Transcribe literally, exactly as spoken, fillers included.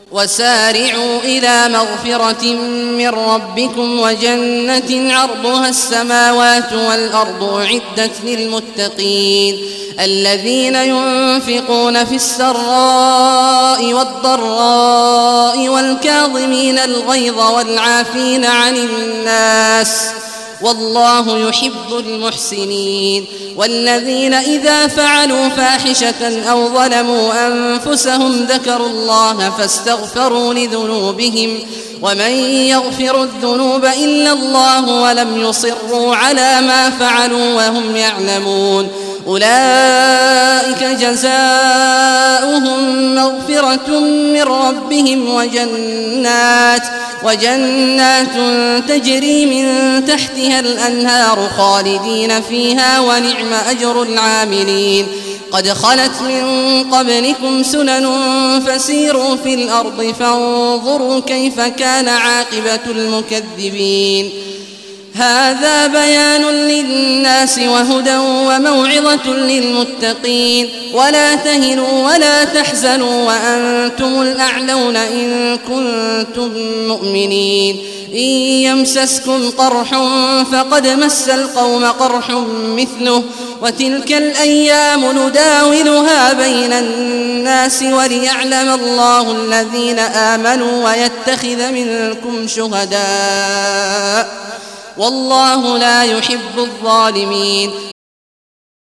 وسارعوا إلى مغفرة من ربكم وجنة عرضها السماوات والأرض أعدت للمتقين الذين ينفقون في السراء والضراء والكاظمين الغيظ والعافين عن الناس والله يحب المحسنين والذين إذا فعلوا فاحشة أو ظلموا أنفسهم ذكروا الله فاستغفروا لذنوبهم ومن يغفر الذنوب إلا الله ولم يصروا على ما فعلوا وهم يعلمون أولئك جزاؤهم مغفرة من ربهم وجنات وجنات تجري من تحتها الأنهار خالدين فيها ونعم أجر العاملين قد خلت من قبلكم سنن فسيروا في الأرض فانظروا كيف كان عاقبة المكذبين هذا بيان للناس وهدى وموعظة للمتقين ولا تهنوا ولا تحزنوا وأنتم الأعلون إن كنتم مؤمنين إن يمسسكم قرح فقد مس القوم قرح مثله وتلك الأيام نداولها بين الناس وليعلم الله الذين آمنوا ويتخذ منكم شهداء والله لا يحب الظالمين